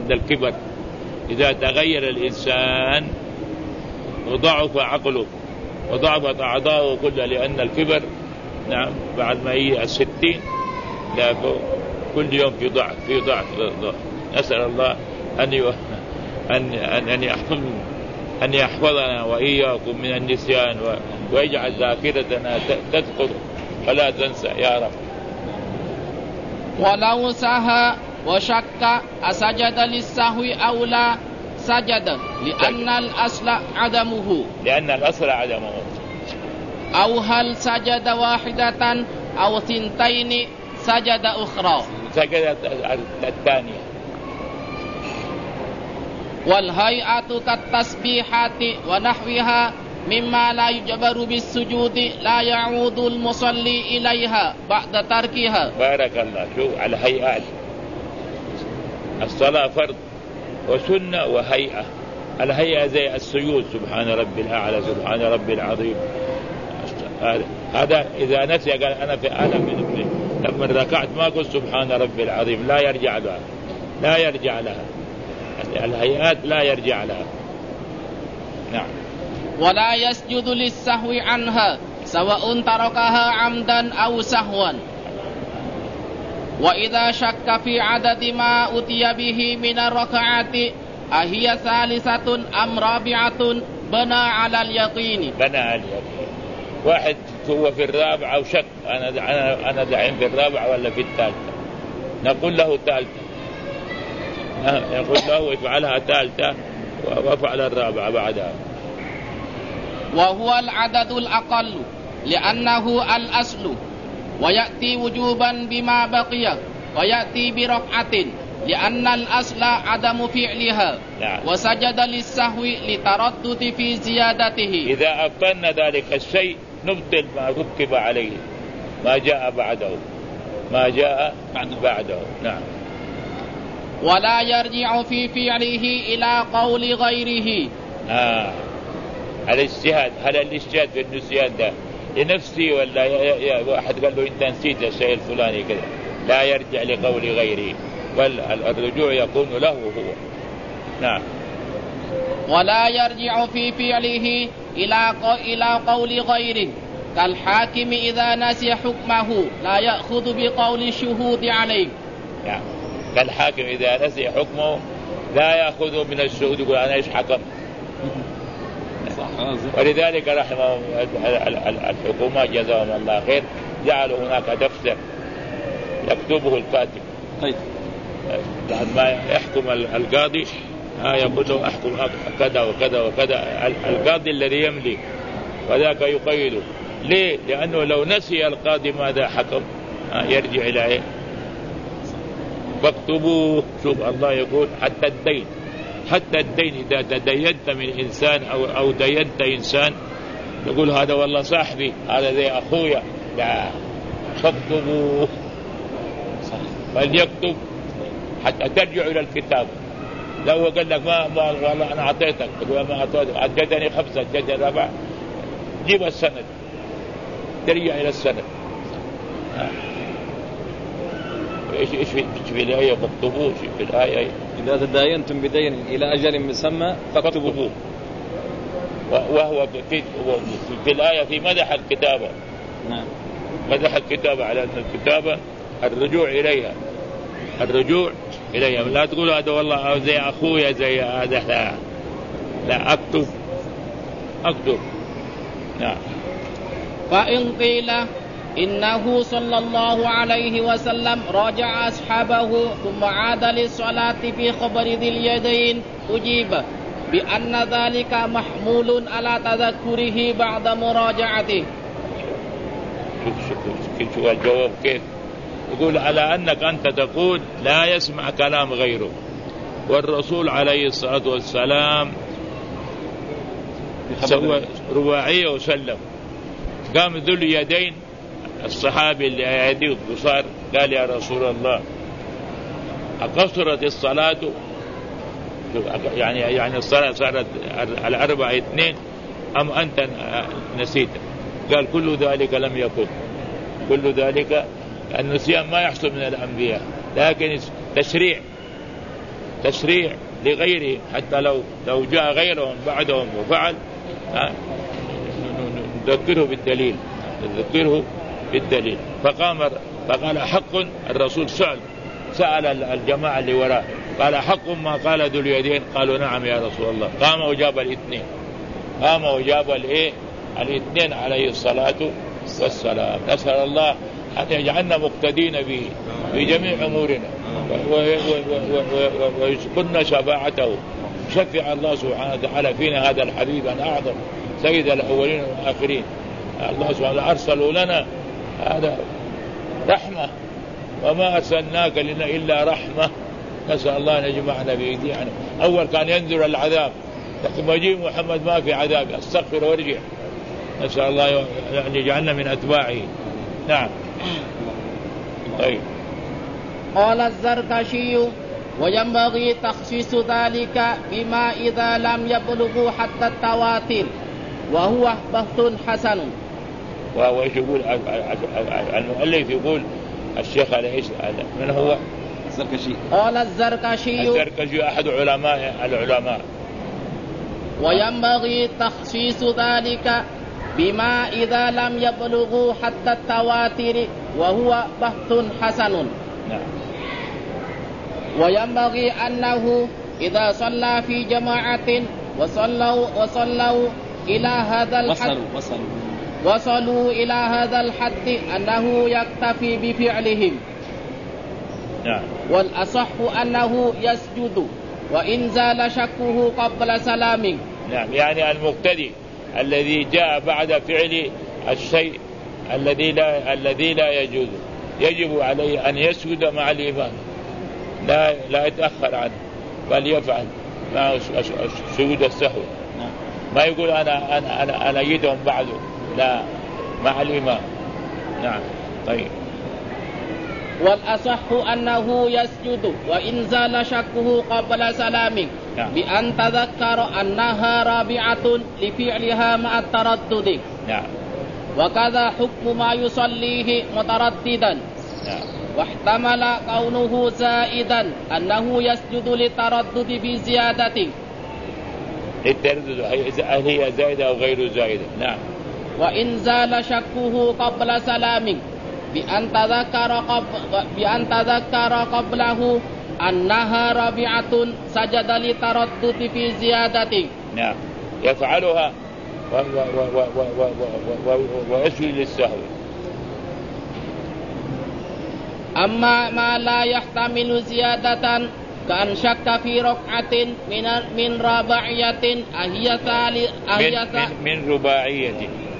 عند الكبر. إذا تغير الإنسان وضعف عقله وضعفت أعضاؤه كلها لأن الكبر، نعم، بعد ما هي 60 لا كل يوم في ضعف. نسأل الله أن يحفظنا وإياكم من النسيان ويجعل ذاكرتنا تذكر ولا تنسى يا رب. ولو سهى وشك أسجد للسهو أو لا سجد لأن الأصل عدمه. أو هل سجد واحدة أو ثنتين سجد أخرى. سجد الثانية. والهيئة كالتسبيحات ونحوها مما لا يجبر بالسجود لا يعود المصلي إليها بعد تركها. بارك الله. شوف على هيئات الصلاة فرض وسنة وهيئة. الهيئة زي السجود سبحان ربي الأعلى سبحان ربي العظيم. هذا إذا نسي قال أنا في من لما ركعت ما قلت سبحان ربي العظيم لا يرجع لها. الهيئات لا يرجع لها. نعم. ولا يسجد للسهو عنها سواء تركها عمدا أو سهوا. وإذا شك في عدد ما أتي به من الركعات أهي ثالثة أم رابعة بنى على اليقين. واحد هو في الرابعة وشك أنا دعين في الرابعة ولا في الثالثة، نقول له ثالثة، يقول له افعلها ثالثة وافعل الرابعة بعدها. وهو العدد الأقل لأنه الأصل، ويأتي وجوبا بما بقي، ويأتي بركعة لأن الأصل عدم فعلها. وسجد للسهو لتردد في زيادته. إذا أبطلنا ذلك الشيء نبطل ما ركب عليه ما جاء بعده. نعم. ولا يرجع في فعله إلى قول غيره. الاجتهاد. هل الاجتهاد في النسيان ده لنفسي ولا واحد قال له أنت نسيت الشيء الفلاني كذا؟ لا يرجع لقول غيره، والرجوع يكون له هو. نعم. ولا يرجع في فعله إلى قول غيره كالحاكم إذا نسي حكمه لا يأخذ بقول الشهود عليه. نعم. كالحاكم إذا نسي حكمه لا يأخذ من الشهود يقول أنا إيش حكم. ولذلك رحمه الحكومة جزاهم الله خير جعلوا هناك دفتر يكتبه الكاتب. بعد ما يحكم القاضي يقول له أحكم كذا وكذا وكذا، القاضي الذي يملي وذاك يقيده. ليه؟ لأنه لو نسي القاضي ماذا حكم يرجع إلى إيه؟ فاكتبوه. شوف الله يقول حتى الدين إذا تدينت من إنسان أو دينت إنسان يقول هذا والله صاحبي هذا زي أخويا، لا، فاكتبوه. فليكتب حتى ترجع إلى الكتاب. لو قال لك ما والله أنا أعطيتك، تقول ما أعطيتك، أديتني 5 أديتني 4، جيب السند، ترجع إلى السند. إيش في الآية فاكتبوه؟ في الآية إذا تداينتم بدين إلى أجل مسمى فاكتبوه. وهو في الآية في مدح الكتابة. نعم. مدح الكتابة على أن الكتابة الرجوع إليها. لا تقول هذا والله زي أخويا زي هذا، لا أكتب. نعم. فإن قيل إنه صلى الله عليه وسلم راجع أصحابه ثم عاد للصلاة في خبر ذي اليدين أجيب بأن ذلك محمول على تذكره بعد مراجعته. شوف الجواب كيف يقول على أنك أنت تقول لا يسمع كلام غيره، والرسول عليه الصلاة والسلام سوى رباعية وسلم. قام ذو اليدين الصحابي اللي يديه قصار قال يا رسول الله أقصرت الصلاة؟ يعني الصلاة صارت على 4-2 أم أنت نسيت؟ قال كل ذلك لم يكن. كل ذلك النسيان ما يحصل من الأنبياء، لكن تشريع تشريع لغيره، حتى لو جاء غيرهم بعدهم وفعل نذكره بالدليل. فقال حق. الرسول سأل الجماعة اللي وراه قال حق ما قال ذو اليدين؟ قالوا نعم يا رسول الله. قام وجاب الاثنين عليه الصلاة والسلام. نسأل الله أن يجعلنا مقتدين به في جميع أمورنا ويسقنا شفاعته. شفع الله سبحانه وتعالى فينا هذا الحبيب الأعظم سيد الأولين والآخرين. الله سبحانه أرسلوا لنا هذا رحمة، وما أرسلناك لنا إلا رحمة. نسأل الله أن يجمعنا بإيديه. يعني أول كان ينذر العذاب، لكن مجيء محمد ما في عذاب، استغفر وارجع. نسأل الله أن يجعلنا من أتباعه. نعم. طيب. قال الزركشي: وينبغي تخصيص ذلك بما إذا لم يبلغ حتى التواتر، وهو بحث حسن. وهو يقول المؤلف يقول الشيخ من هو؟ الزركشي. قال الزركشي أحد العلماء. وينبغي تخصيص ذلك بما إذا لم يبلغ حتى التواتر، وهو بحث حسن. نعم. وينبغي أنه إذا صلى في جماعة وصلوا إلى هذا الحد وصلوا إلى هذا الحد أنه يكتفي بفعلهم. نعم. والأصح أنه يسجد وإن زال شكه قبل سلامه. نعم. يعني المقتدي الذي جاء بعد فعل الشيء الذي لا يجوز يجب عليه أن يسجد مع الإمام، لا يتأخر عنه، بل يفعل مع سجود السهو. ما يقول أنا أجدهم بعده، لا، مع الإمام. نعم. طيب. والأصح أنه يسجد وإن زال شكه قبل سلامه. نعم. بأن تذكر أنها رابعة لفعلها مع التردد. نعم. وكذا حكم ما يصليه مترددا. نعم. واحتمل كونه زائدا أنه يسجد للتردد بزيادة. التردد هل هي زائدة أو غير زائدة؟ نعم. وإن زال شكه قبل سلامه بأن تذكر قبله أنها رابعة سجد للتردد في زيادة. نعم. يفعلها ويسجد للسهو. أما ما لا يحتمل زيادة كأن شك في ركعة من رباعية من رباعية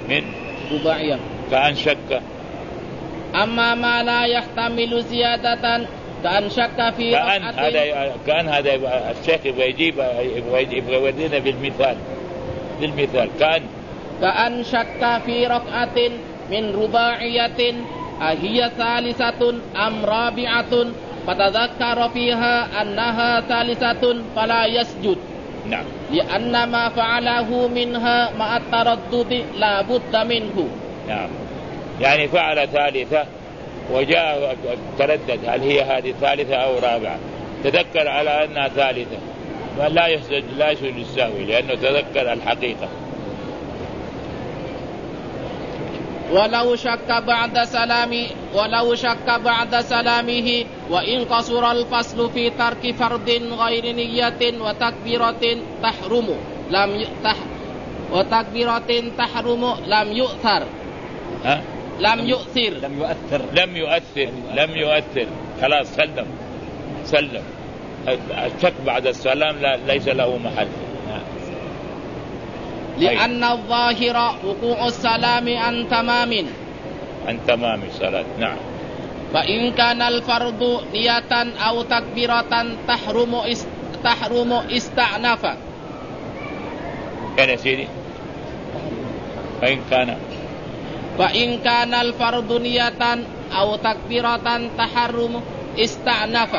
كأن شك. أما ما لا يحتمل زيادة كأن شك في ركعة. كأن هذا الشيخ يبغى يورينا بالمثال. كأن شك في ركعة من رباعية أهي ثالثة أم رابعة، فتذكر فيها أنها ثالثة فلا يسجد. نعم. لأن ما فعله منها مع التردد لا بد منه. نعم. يعني فعل ثالثة وجاء تردد هل هي هذه ثالثة أو رابعة، تذكر على أنها ثالثة، لا يسجد للسهو لأنه تذكر الحقيقة. ولو شك بعد سلامه وإن قصر الفصل في ترك فرض غير نية وتكبيرة تحرم لم يؤثر. خلاص سلم. الشك بعد السلام ليس له محل. لأن الظاهر وقوع السلام عن تمام الصلاة. نعم. فإن كان الفرض نية أو تكبيرة تحرم استعنف. كان سيدي فإن كان الفرض نية أو تكبيرة تحرم استعنف.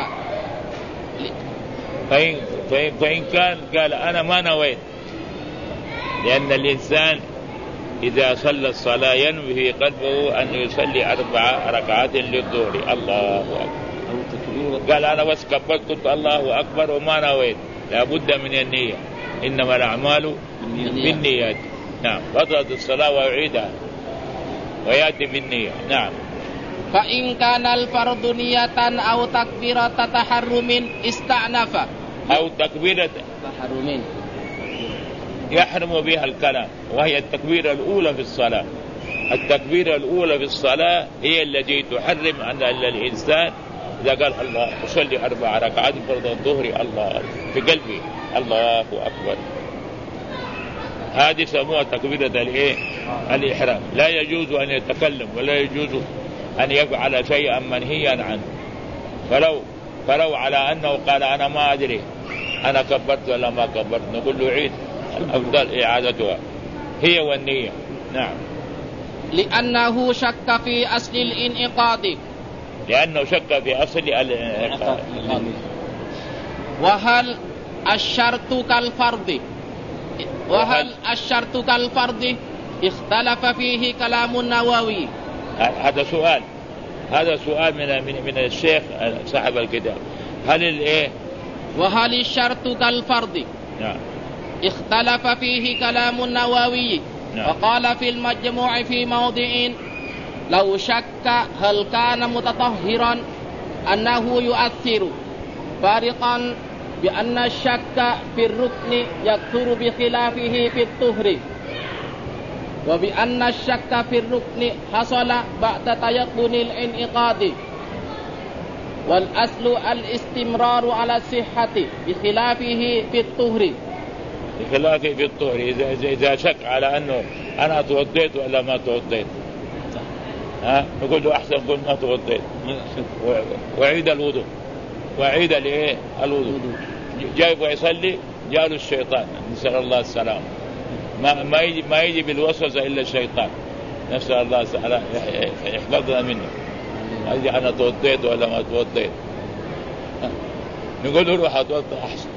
فإن كان قال أنا ما نويت، لأن الإنسان إذا صلى الصلاة ينوي في قلبه أن يصلي 4 ركعات للظهر. الله أكبر. قال أنا بس كبرت قلت الله أكبر وما نويت، لابد من النية، إنما الأعمال بالنيات. نعم. بطلت الصلاة ويعيدها ويأتي بالنية. نعم. فإن كان الفرض نية أو تكبيرة تحرم استأنف، أو تكبيرة تحرم يحرم بها الكلام، وهي التكبيرة الأولى في الصلاة. التكبيرة الأولى في الصلاة هي التي تحرم أن الإنسان إذا قال الله أصلي 4 ركعات فرض الظهر الله في قلبي الله أكبر، هذه سموها تكبيرة الإحرام. لا يجوز أن يتكلم ولا يجوز أن يفعل شيئا منهيا عنه. فلو على أنه قال أنا ما أدري أنا كبرت ولا ما كبرت، نقول له عيد، الأفضل إعادتها هي والنية. نعم. لأنه شك في أصل الانعقاد، لأنه شك في أصل الانعقاد. وهل الشرط كالفرض اختلف فيه كلام النووي. هذا سؤال من الشيخ صاحب الكتاب. وهل الشرط كالفرض؟ نعم. اختلف فيه كلام النووي. نعم. وقال في المجموع في موضع لو شك هل كان متطهرا أنه يؤثر، فارقا بأن الشك في الركن يكثر بخلافه في الطهر، وبأن الشك في الركن حصل بعد تيقن الانعقاد، والأصل الاستمرار على الصحة بخلافه في الطهر. بخلافه في الطهر إذا شك على أنه أنا توضيت ولا ما توضيت، نقول له أحسن قل ما توضيت وعيد الوضوء، وعيد الوضوء. جايب ويصلي جاء له الشيطان، نسأل الله السلام، ما يجي بالوسوسة إلا الشيطان، نسأل الله السلام يحفظنا منه. أجي أنا توضيت ولا ما توضيت، نقول له روح أتوضى أحسن.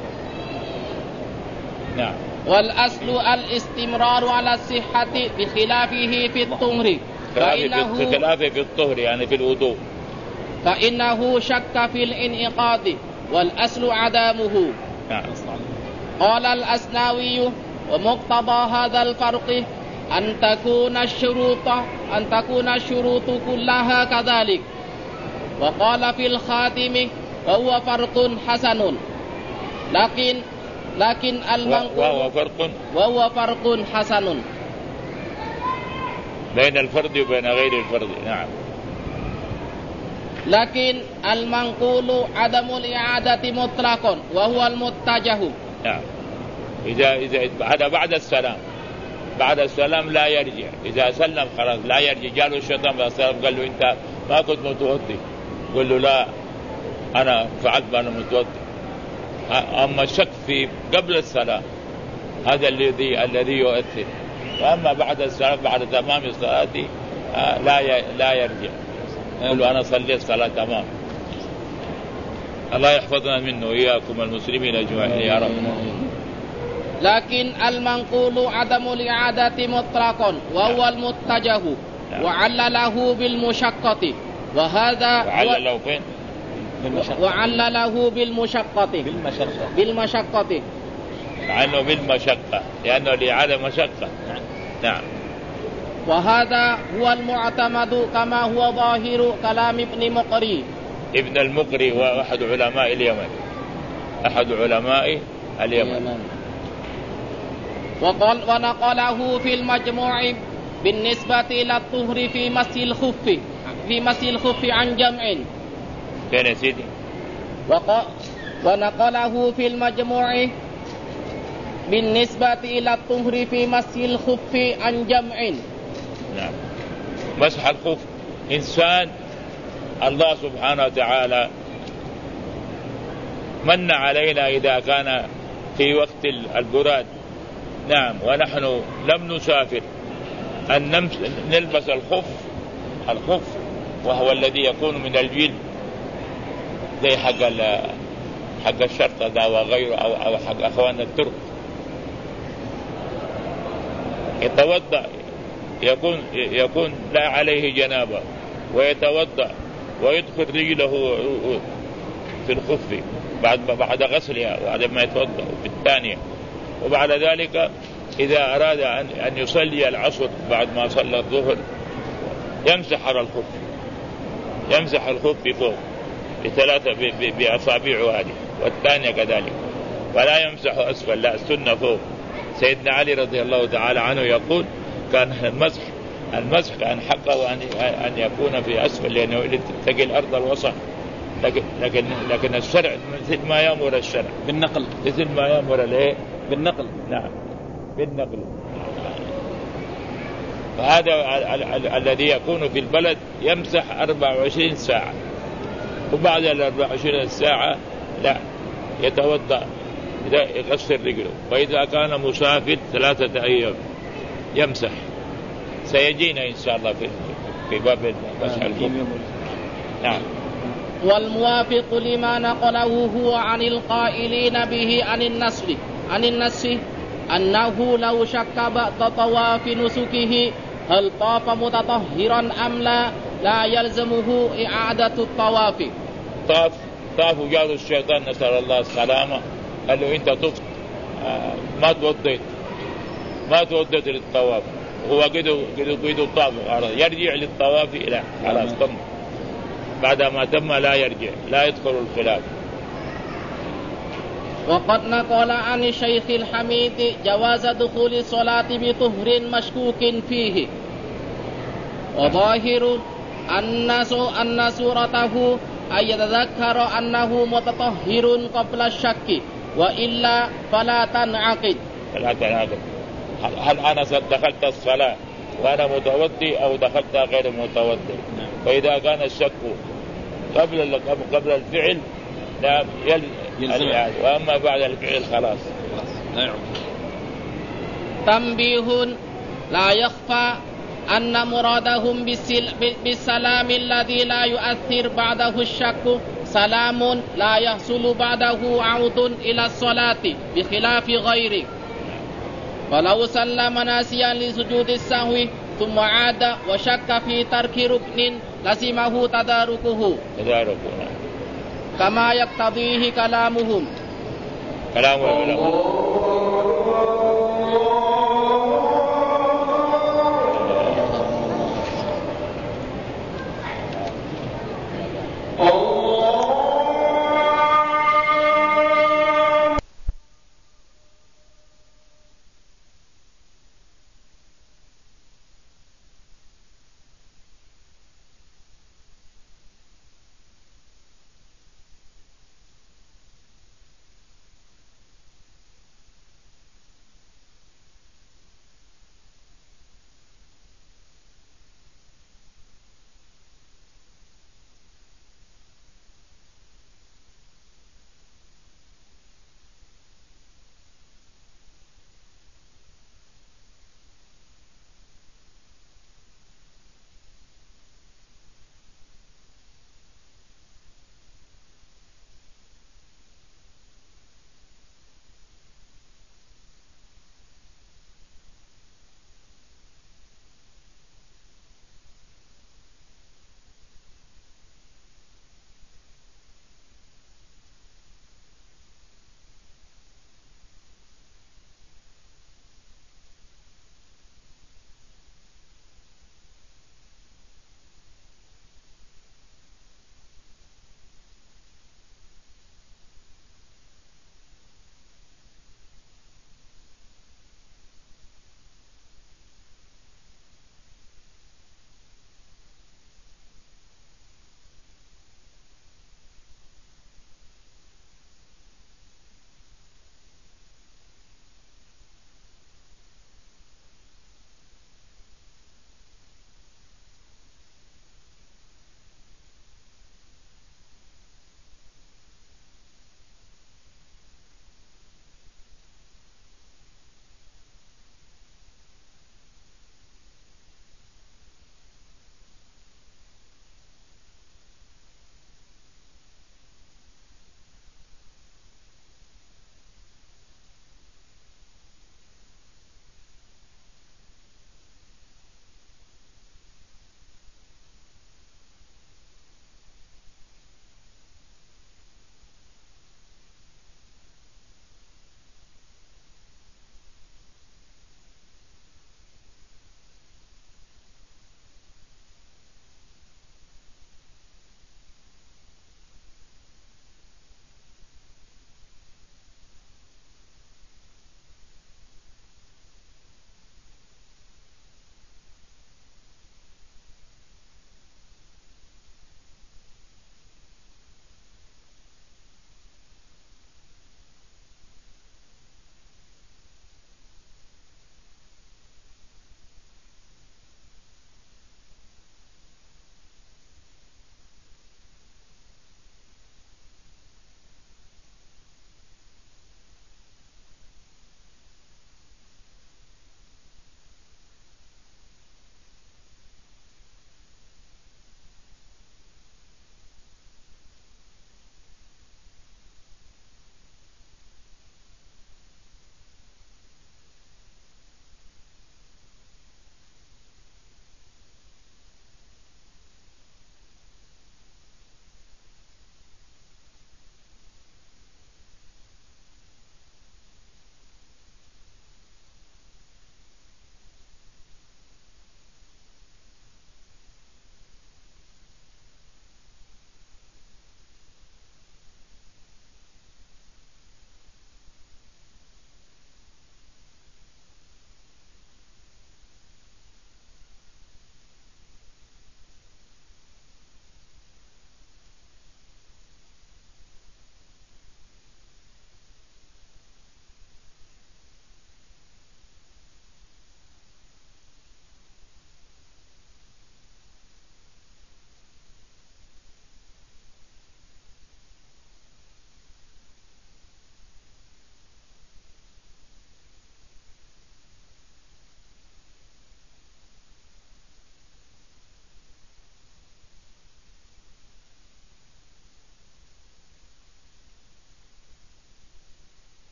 نعم. والأصل الاستمرار على الصحة بخلافه في الطهر، بخلافه في الطهر يعني في الوضوء، فإنه شك في الانعقاد والأصل عدمه. نعم. قال الأسناوي ومقتضى هذا الفرق أن تكون الشروط كلها كذلك. وقال في الخاتم وهو فرق حسن، لكن المنقول وهو فرق حسن بين الفرد وبين غير الفرد. نعم. لكن المنقول عدم الإعادة مطلقا وهو المتجه. نعم. إذا هذا بعد السلام لا يرجع، إذا سلم خلاص لا يرجع. جاء الشيطان بعد السلام قال له أنت ما كنت متوضي، قل له لا أنا فعلت وأنا متوضي. أما الشك في قبل الصلاة هذا الذي يؤثر، وأما بعد الصلاة بعد تمام الصلاة لا يرجع، يقول أنا صليت صلاة تمام. الله يحفظنا منه وإياكم المسلمين أجمعين يا رب. لكن المنقول عدم الإعادة مطلقا وهو المتجه، وعلله بالمشقة، وهذا وعلله فين؟ وعلله بالمشقة مع أنه بالمشقة لأنه الإعادة مشقة. نعم. وهذا هو المعتمد كما هو ظاهر كلام ابن المقري وأحد علماء اليمن. ونقله في المجموع بالنسبة إلى الطهر في مس الخف عن جمع. فين يا سيدي؟ ونقله في المجموع بالنسبة إلى الطهر في مس الخف عن جمع. نعم. مسح الخف إنسان الله سبحانه وتعالى من علينا إذا كان في وقت البراد، نعم، ونحن لم نسافر، أن نلبس الخف وهو الذي يكون من الجلد زي حق الشرطة ده وغيره أو حق أخوان الترك. يتوضأ يكون لا عليه جنابة ويتوضأ ويدخل رجله في الخف بعد غسلها بعد ما يتوضأ في الثانية. وبعد ذلك إذا أراد أن يصلي العصر بعد ما صلى الظهر يمسح على الخف، يمسح الخف فوق بثلاثة بأصابعه هذه، والثانية كذلك، ولا يمسح أسفل، لا، السنة فوق. سيدنا علي رضي الله تعالى عنه يقول كان المسح كان حقه أن يكون في أسفل لأنه تتقي الأرض الوسط، لكن الشرع مثل ما يأمر الشرع بالنقل، مثل ما يأمر الايه بالنقل. نعم بالنقل. فهذا الذي يكون في البلد يمسح 24 ساعة، وبعد 24 ساعة لا يتوضأ يغسل رجله. وإذا كان مسافر 3 أيام يمسح. سيجينا إن شاء الله في باب مسح الخف. نعم. والموافق لما نقله هو عن القائلين به عن النسخ أنه لو شك بعد طواف نسكه هل طاف متطهرا أم لا يلزمه إعادة الطواف. طاف وجاء الشيطان نسأل الله السلامة قال له أنت طفت ما توضيت للطواف، هو قد طاف يرجع للطواف إلى خلاص تم، بعد ما تم لا يرجع، لا يدخل الخلاف. وقد نقل عن الشيخ الحميد جواز دخول الصلاة بطهر مشكوك فيه، وظاهر أن صورته أن يتذكر أنه متطهر قبل الشك، وإلا فلا تنعقد. هل أنا دخلت الصلاة وأنا متوضي أو دخلت غير متوضي؟ فإذا كان الشك قبل الفعل لا يلزم، وأما بعد الفعل خلاص. تنبيه: لا يخفى أن مرادهم بالسلام الذي لا يؤثر بعده الشك سلام لا يحصل بعده عود إلى الصلاة بخلاف غيره. فلو سلم ناسيا لسجود السهو ثم عاد وشك في ترك ركن لزمه تداركه كما يقتضيه كلام العلماء.